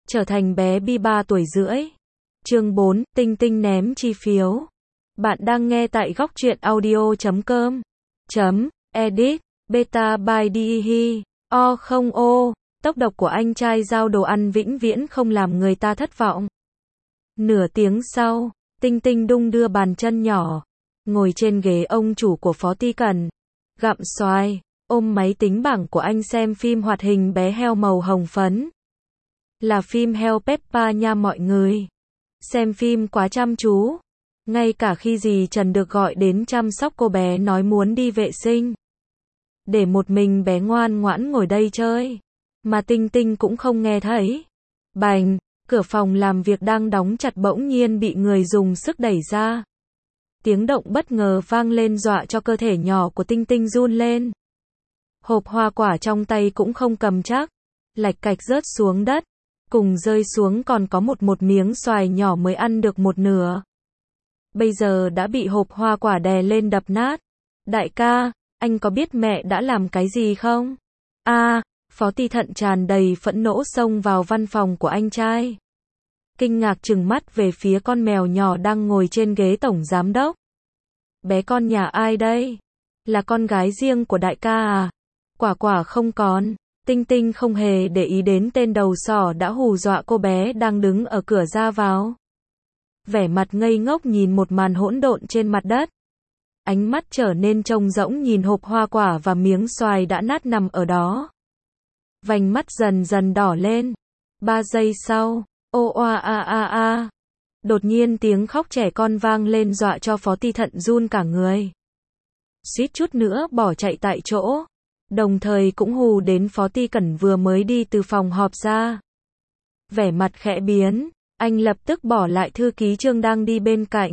trở thành bé Bi 3 tuổi rưỡi. Chương 4, Tinh Tinh ném chi phiếu. Bạn đang nghe tại góc truyện audio.com. Edit, beta by Dihi. Không ô, tốc độc của anh trai giao đồ ăn vĩnh viễn không làm người ta thất vọng. Nửa tiếng sau, Tinh Tinh đung đưa bàn chân nhỏ, ngồi trên ghế ông chủ của Phó Ti Cần, gặm xoài, ôm máy tính bảng của anh xem phim hoạt hình bé heo màu hồng phấn. Là phim heo Peppa nha mọi người. Xem phim quá chăm chú. Ngay cả khi dì Trần được gọi đến chăm sóc cô bé nói muốn đi vệ sinh. Để một mình bé ngoan ngoãn ngồi đây chơi. Mà Tinh Tinh cũng không nghe thấy. Bành, cửa phòng làm việc đang đóng chặt bỗng nhiên bị người dùng sức đẩy ra. Tiếng động bất ngờ vang lên dọa cho cơ thể nhỏ của Tinh Tinh run lên. Hộp hoa quả trong tay cũng không cầm chắc. Lạch cạch rớt xuống đất. Cùng rơi xuống còn có một miếng xoài nhỏ mới ăn được một nửa. Bây giờ đã bị hộp hoa quả đè lên đập nát. Đại ca, anh có biết mẹ đã làm cái gì không? Phó Ti Thận tràn đầy phẫn nộ xông vào văn phòng của anh trai. Kinh ngạc trừng mắt về phía con mèo nhỏ đang ngồi trên ghế tổng giám đốc. Bé con nhà ai đây? Là con gái riêng của đại ca à? Quả không còn. Tinh Tinh không hề để ý đến tên đầu sỏ đã hù dọa cô bé đang đứng ở cửa ra vào. Vẻ mặt ngây ngốc nhìn một màn hỗn độn trên mặt đất. Ánh mắt trở nên trông rỗng nhìn hộp hoa quả và miếng xoài đã nát nằm ở đó. Vành mắt dần dần đỏ lên. 3 giây sau, đột nhiên tiếng khóc trẻ con vang lên dọa cho Phó Ti Thận run cả người. Suýt chút nữa bỏ chạy tại chỗ. Đồng thời cũng hù đến Phó Ti Cẩn vừa mới đi từ phòng họp ra. Vẻ mặt khẽ biến, anh lập tức bỏ lại thư ký Trương đang đi bên cạnh.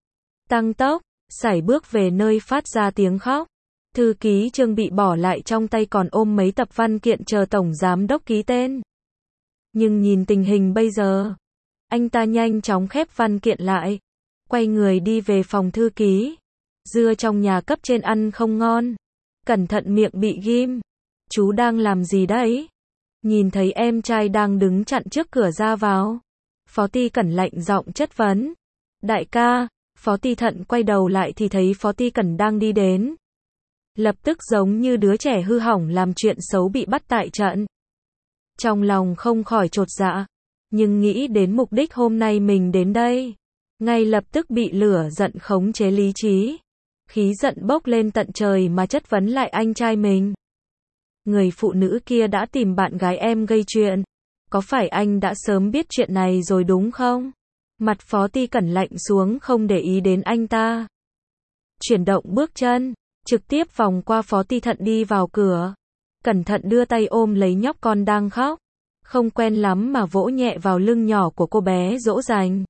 Tăng tốc, sải bước về nơi phát ra tiếng khóc. Thư ký Trương bị bỏ lại trong tay còn ôm mấy tập văn kiện chờ tổng giám đốc ký tên. Nhưng nhìn tình hình bây giờ, anh ta nhanh chóng khép văn kiện lại, quay người đi về phòng thư ký. Dưa trong nhà cấp trên ăn không ngon. Cẩn thận miệng bị ghim. Chú đang làm gì đấy? Nhìn thấy em trai đang đứng chặn trước cửa ra vào. Phó Ti Cẩn lạnh giọng chất vấn. Đại ca, Phó Ti Thận quay đầu lại thì thấy Phó Ti Cẩn đang đi đến. Lập tức giống như đứa trẻ hư hỏng làm chuyện xấu bị bắt tại trận. Trong lòng không khỏi chột dạ. Nhưng nghĩ đến mục đích hôm nay mình đến đây. Ngay lập tức bị lửa giận khống chế lý trí. Khí giận bốc lên tận trời mà chất vấn lại anh trai mình. Người phụ nữ kia đã tìm bạn gái em gây chuyện. Có phải anh đã sớm biết chuyện này rồi đúng không? Mặt Phó Ti Cẩn lạnh xuống không để ý đến anh ta. Chuyển động bước chân, trực tiếp vòng qua Phó Ti Thận đi vào cửa. Cẩn thận đưa tay ôm lấy nhóc con đang khóc. Không quen lắm mà vỗ nhẹ vào lưng nhỏ của cô bé dỗ dành.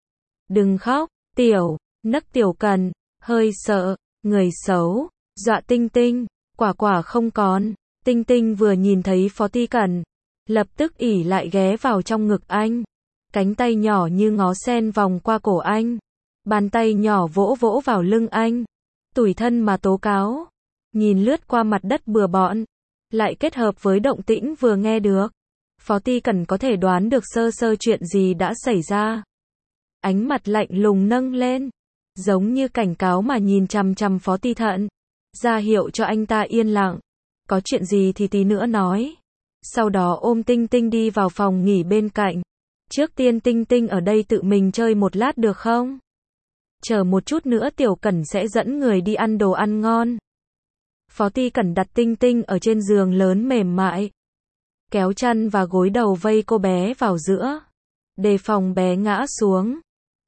Đừng khóc, nấc Tiểu Cần. Hơi sợ, người xấu, dọa Tinh Tinh, quả không còn. Tinh Tinh vừa nhìn thấy Phó Ti Cẩn, lập tức ỉ lại ghé vào trong ngực anh. Cánh tay nhỏ như ngó sen vòng qua cổ anh. Bàn tay nhỏ vỗ vỗ vào lưng anh. Tủi thân mà tố cáo. Nhìn lướt qua mặt đất bừa bộn, lại kết hợp với động tĩnh vừa nghe được. Phó Ti Cẩn có thể đoán được sơ chuyện gì đã xảy ra. Ánh mặt lạnh lùng nâng lên. Giống như cảnh cáo mà nhìn chằm chằm Phó Ti Thận. Ra hiệu cho anh ta yên lặng. Có chuyện gì thì tí nữa nói. Sau đó ôm Tinh Tinh đi vào phòng nghỉ bên cạnh. Trước tiên Tinh Tinh ở đây tự mình chơi một lát được không? Chờ một chút nữa Tiểu Cẩn sẽ dẫn người đi ăn đồ ăn ngon. Phó Ti Cẩn đặt Tinh Tinh ở trên giường lớn mềm mại. Kéo chăn và gối đầu vây cô bé vào giữa. Đề phòng bé ngã xuống.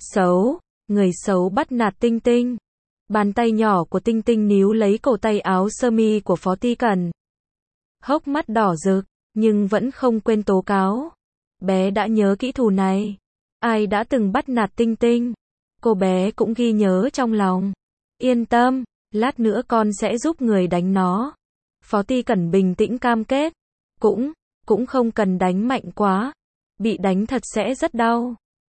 Người xấu bắt nạt Tinh Tinh. Bàn tay nhỏ của Tinh Tinh níu lấy cổ tay áo sơ mi của Phó Ti Cẩn. Hốc mắt đỏ rực, nhưng vẫn không quên tố cáo. Bé đã nhớ kỹ thù này. Ai đã từng bắt nạt Tinh Tinh, cô bé cũng ghi nhớ trong lòng. Yên tâm, lát nữa con sẽ giúp người đánh nó. Phó Ti Cẩn bình tĩnh cam kết. Cũng không cần đánh mạnh quá. Bị đánh thật sẽ rất đau.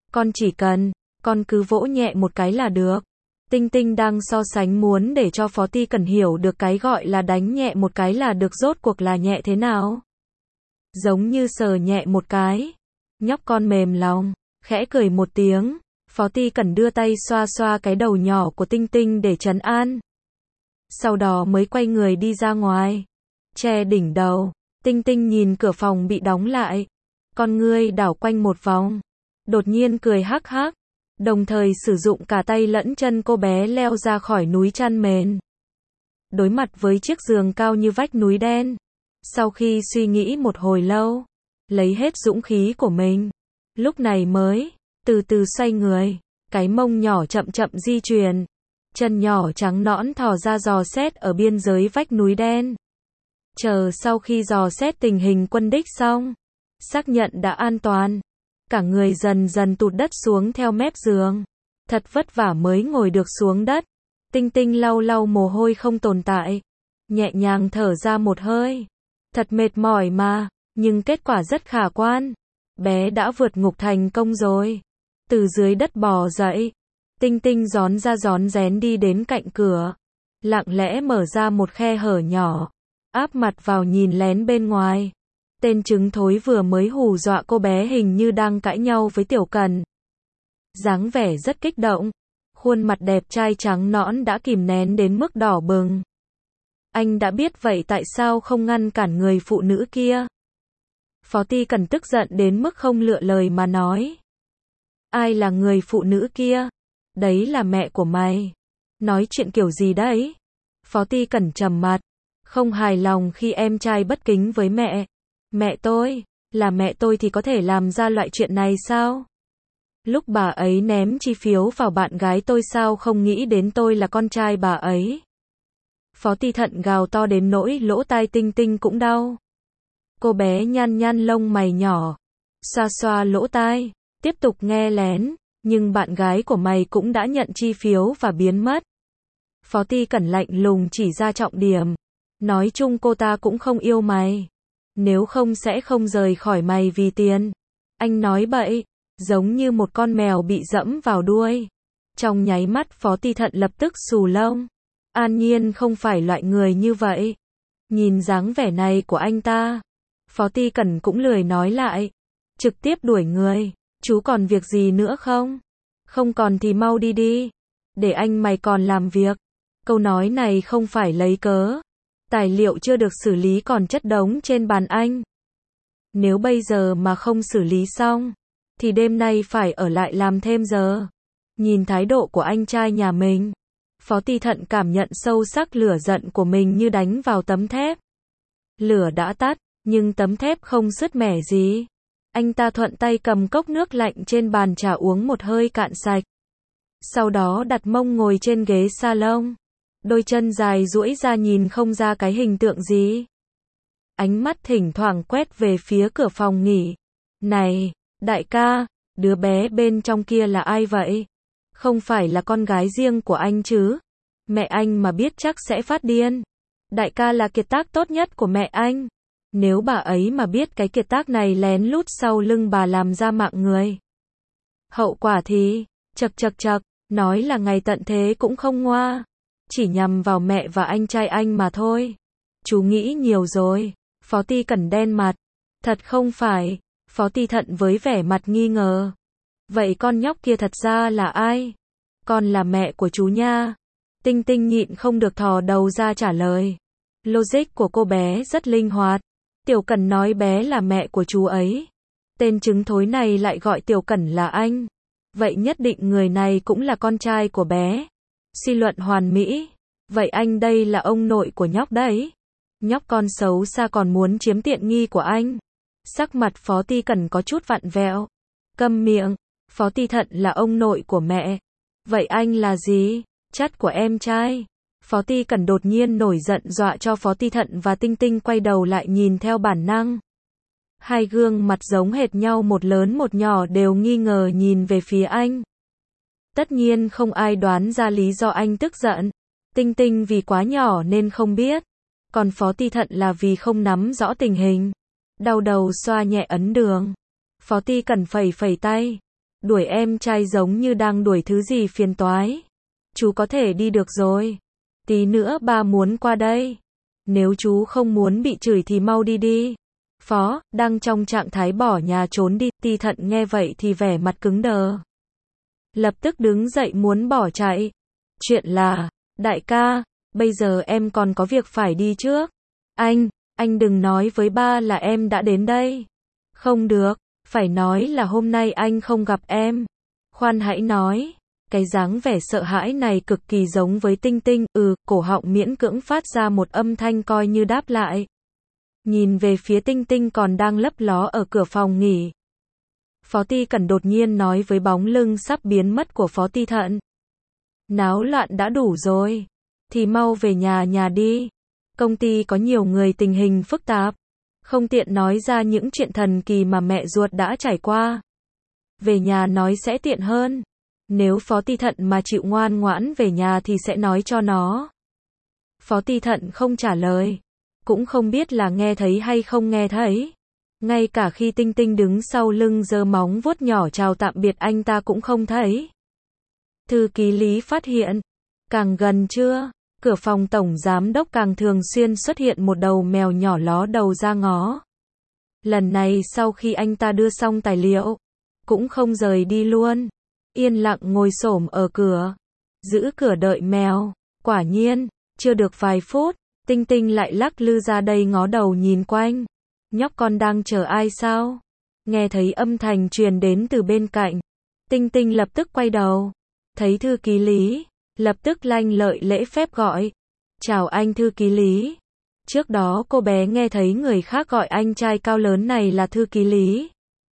Con cứ vỗ nhẹ một cái là được. Tinh Tinh đang so sánh muốn để cho Phó Ti Cẩn hiểu được cái gọi là đánh nhẹ một cái là được rốt cuộc là nhẹ thế nào. Giống như sờ nhẹ một cái. Nhóc con mềm lòng, khẽ cười một tiếng. Phó Ti Cẩn đưa tay xoa xoa cái đầu nhỏ của Tinh Tinh để trấn an. Sau đó mới quay người đi ra ngoài. Che đỉnh đầu, Tinh Tinh nhìn cửa phòng bị đóng lại. Con ngươi đảo quanh một vòng. Đột nhiên cười hắc hắc. Đồng thời sử dụng cả tay lẫn chân cô bé leo ra khỏi núi chăn mền. Đối mặt với chiếc giường cao như vách núi đen. Sau khi suy nghĩ một hồi lâu, lấy hết dũng khí của mình, lúc này mới từ từ xoay người, cái mông nhỏ chậm chậm di chuyển, chân nhỏ trắng nõn thò ra dò xét ở biên giới vách núi đen. Chờ sau khi dò xét tình hình quân đích xong, xác nhận đã an toàn, cả người dần dần tụt đất xuống theo mép giường. Thật vất vả mới ngồi được xuống đất. Tinh Tinh lau lau mồ hôi không tồn tại, nhẹ nhàng thở ra một hơi. Thật mệt mỏi mà, nhưng kết quả rất khả quan. Bé đã vượt ngục thành công rồi. Từ dưới đất bò dậy, Tinh Tinh rón ra rón rén đi đến cạnh cửa, lặng lẽ mở ra một khe hở nhỏ, áp mặt vào nhìn lén bên ngoài. Tên trứng thối vừa mới hù dọa cô bé hình như đang cãi nhau với Tiểu Cẩn. Dáng vẻ rất kích động, khuôn mặt đẹp trai trắng nõn đã kìm nén đến mức đỏ bừng. Anh đã biết vậy tại sao không ngăn cản người phụ nữ kia? Phó Ti Cẩn tức giận đến mức không lựa lời mà nói. Ai là người phụ nữ kia? Đấy là mẹ của mày. Nói chuyện kiểu gì đấy? Phó Ti Cẩn trầm mặt, không hài lòng khi em trai bất kính với mẹ. Mẹ tôi, là mẹ tôi thì có thể làm ra loại chuyện này sao? Lúc bà ấy ném chi phiếu vào bạn gái tôi sao không nghĩ đến tôi là con trai bà ấy? Phó Ti Thận gào to đến nỗi lỗ tai Tinh Tinh cũng đau. Cô bé nhăn nhăn lông mày nhỏ, xoa xoa lỗ tai, tiếp tục nghe lén, nhưng bạn gái của mày cũng đã nhận chi phiếu và biến mất. Phó Ti Cẩn lạnh lùng chỉ ra trọng điểm, nói chung cô ta cũng không yêu mày, nếu không sẽ không rời khỏi mày vì tiền. Anh nói bậy, giống như một con mèo bị dẫm vào đuôi. Trong nháy mắt Phó Ti Thận lập tức xù lông. An Nhiên không phải loại người như vậy. Nhìn dáng vẻ này của anh ta, Phó Ti Cẩn cũng lười nói lại, trực tiếp đuổi người. Chú còn việc gì nữa không? Không còn thì mau đi đi, để anh mày còn làm việc. Câu nói này không phải lấy cớ. Tài liệu chưa được xử lý còn chất đống trên bàn anh. Nếu bây giờ mà không xử lý xong, thì đêm nay phải ở lại làm thêm giờ. Nhìn thái độ của anh trai nhà mình, Phó Ti Thận cảm nhận sâu sắc lửa giận của mình như đánh vào tấm thép. Lửa đã tắt, nhưng tấm thép không sứt mẻ gì. Anh ta thuận tay cầm cốc nước lạnh trên bàn trà uống một hơi cạn sạch. Sau đó đặt mông ngồi trên ghế salon. Đôi chân dài duỗi ra nhìn không ra cái hình tượng gì. Ánh mắt thỉnh thoảng quét về phía cửa phòng nghỉ. Này, đại ca, đứa bé bên trong kia là ai vậy? Không phải là con gái riêng của anh chứ? Mẹ anh mà biết chắc sẽ phát điên. Đại ca là kiệt tác tốt nhất của mẹ anh. Nếu bà ấy mà biết cái kiệt tác này lén lút sau lưng bà làm ra mạng người, hậu quả thì, chậc, nói là ngày tận thế cũng không ngoa. Chỉ nhằm vào mẹ và anh trai anh mà thôi. Chú nghĩ nhiều rồi. Phó Ti Cẩn đen mặt. Thật không phải. Phó Ti Thận với vẻ mặt nghi ngờ. Vậy con nhóc kia thật ra là ai? Con là mẹ của chú nha. Tinh Tinh nhịn không được thò đầu ra trả lời. Logic của cô bé rất linh hoạt. Tiểu Cẩn nói bé là mẹ của chú ấy. Tên trứng thối này lại gọi Tiểu Cẩn là anh. Vậy nhất định người này cũng là con trai của bé. Suy luận hoàn mỹ. Vậy anh đây là ông nội của nhóc đấy. Nhóc con xấu xa còn muốn chiếm tiện nghi của anh. Sắc mặt Phó Ti Cẩn có chút vặn vẹo. Câm miệng. Phó Ti Thận là ông nội của mẹ. Vậy anh là gì? Chắt của em trai. Phó Ti Cẩn đột nhiên nổi giận dọa cho Phó Ti Thận và Tinh Tinh quay đầu lại nhìn theo bản năng. Hai gương mặt giống hệt nhau, một lớn một nhỏ, đều nghi ngờ nhìn về phía anh. Tất nhiên không ai đoán ra lý do anh tức giận. Tinh Tinh vì quá nhỏ nên không biết. Còn Phó Ti Thận là vì không nắm rõ tình hình. Đau đầu xoa nhẹ ấn đường. Phó Ti Cẩn phẩy phẩy tay. Đuổi em trai giống như đang đuổi thứ gì phiền toái. Chú có thể đi được rồi. Tí nữa ba muốn qua đây. Nếu chú không muốn bị chửi thì mau đi đi. Phó, đang trong trạng thái bỏ nhà trốn đi, Ti Thận nghe vậy thì vẻ mặt cứng đờ. Lập tức đứng dậy muốn bỏ chạy. Chuyện là, đại ca, bây giờ em còn có việc phải đi trước. Anh đừng nói với ba là em đã đến đây. Không được, phải nói là hôm nay anh không gặp em. Khoan hãy nói. Cái dáng vẻ sợ hãi này cực kỳ giống với Tinh Tinh, cổ họng miễn cưỡng phát ra một âm thanh coi như đáp lại. Nhìn về phía Tinh Tinh còn đang lấp ló ở cửa phòng nghỉ. Phó Ti Cẩn đột nhiên nói với bóng lưng sắp biến mất của Phó Ti Thận. Náo loạn đã đủ rồi, thì mau về nhà đi. Công ty có nhiều người tình hình phức tạp, không tiện nói ra những chuyện thần kỳ mà mẹ ruột đã trải qua. Về nhà nói sẽ tiện hơn. Nếu Phó Ti Thận mà chịu ngoan ngoãn về nhà thì sẽ nói cho nó. Phó Ti Thận không trả lời, cũng không biết là nghe thấy hay không nghe thấy. Ngay cả khi Tinh Tinh đứng sau lưng giơ móng vuốt nhỏ chào tạm biệt anh ta cũng không thấy. Thư ký Lý phát hiện, càng gần trưa, cửa phòng tổng giám đốc càng thường xuyên xuất hiện một đầu mèo nhỏ ló đầu ra ngó. Lần này sau khi anh ta đưa xong tài liệu, cũng không rời đi luôn, yên lặng ngồi xổm ở cửa, giữ cửa đợi mèo. Quả nhiên, chưa được vài phút, Tinh Tinh lại lắc lư ra đây ngó đầu nhìn quanh. Nhóc con đang chờ ai sao? Nghe thấy âm thanh truyền đến từ bên cạnh, Tinh Tinh lập tức quay đầu, thấy thư ký Lý, lập tức lanh lợi lễ phép gọi. Chào anh thư ký Lý. Trước đó cô bé nghe thấy người khác gọi anh trai cao lớn này là thư ký Lý.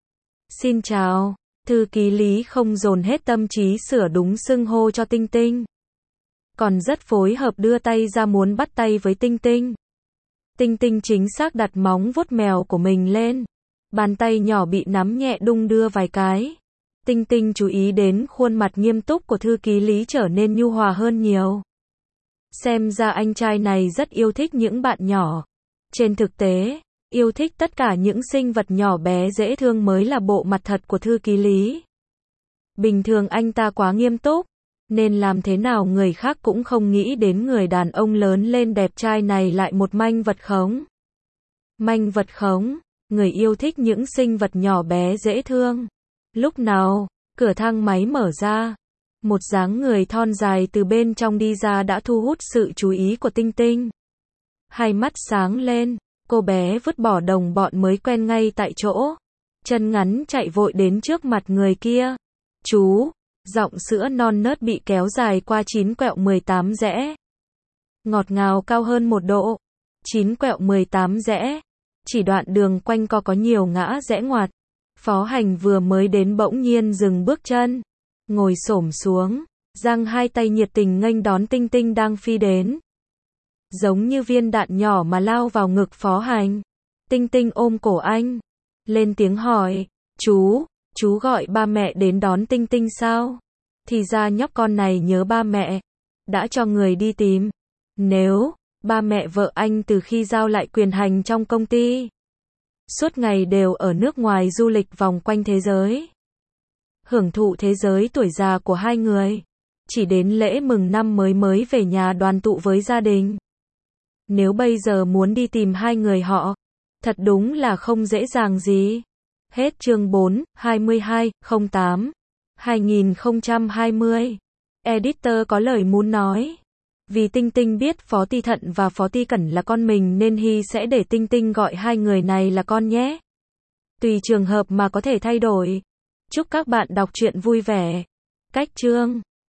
Xin chào. Thư ký Lý không dồn hết tâm trí sửa đúng xưng hô cho Tinh Tinh, còn rất phối hợp đưa tay ra muốn bắt tay với Tinh Tinh. Tinh Tinh chính xác đặt móng vuốt mèo của mình lên, bàn tay nhỏ bị nắm nhẹ đung đưa vài cái. Tinh Tinh chú ý đến khuôn mặt nghiêm túc của thư ký Lý trở nên nhu hòa hơn nhiều. Xem ra anh trai này rất yêu thích những bạn nhỏ. Trên thực tế, yêu thích tất cả những sinh vật nhỏ bé dễ thương mới là bộ mặt thật của thư ký Lý. Bình thường anh ta quá nghiêm túc, nên làm thế nào người khác cũng không nghĩ đến người đàn ông lớn lên đẹp trai này lại một manh vật khống. Manh vật khống, người yêu thích những sinh vật nhỏ bé dễ thương. Lúc nào, cửa thang máy mở ra, một dáng người thon dài từ bên trong đi ra đã thu hút sự chú ý của Tinh Tinh. Hai mắt sáng lên, cô bé vứt bỏ đồng bọn mới quen ngay tại chỗ, chân ngắn chạy vội đến trước mặt người kia. Chú, giọng sữa non nớt bị kéo dài qua 9 quẹo 18 rẽ. Ngọt ngào cao hơn 1 độ. 9 quẹo 18 rẽ. Chỉ đoạn đường quanh co có nhiều ngã rẽ ngoặt. Phó Hành vừa mới đến bỗng nhiên dừng bước chân, ngồi xổm xuống, giang hai tay nhiệt tình nghênh đón Tinh Tinh đang phi đến. Giống như viên đạn nhỏ mà lao vào ngực Phó Hành. Tinh Tinh ôm cổ anh, lên tiếng hỏi, chú gọi ba mẹ đến đón Tinh Tinh sao? Thì ra nhóc con này nhớ ba mẹ, đã cho người đi tìm. Nếu, ba mẹ vợ anh từ khi giao lại quyền hành trong công ty, suốt ngày đều ở nước ngoài du lịch vòng quanh thế giới, hưởng thụ thế giới tuổi già của hai người, chỉ đến lễ mừng năm mới về nhà đoàn tụ với gia đình. Nếu bây giờ muốn đi tìm hai người họ, thật đúng là không dễ dàng gì. Hết chương 4, 22/08/2020. Editor có lời muốn nói. Vì Tinh Tinh biết Phó Ti Thận và Phó Ti Cẩn là con mình nên Hy sẽ để Tinh Tinh gọi hai người này là con nhé. Tùy trường hợp mà có thể thay đổi. Chúc các bạn đọc truyện vui vẻ. Cách chương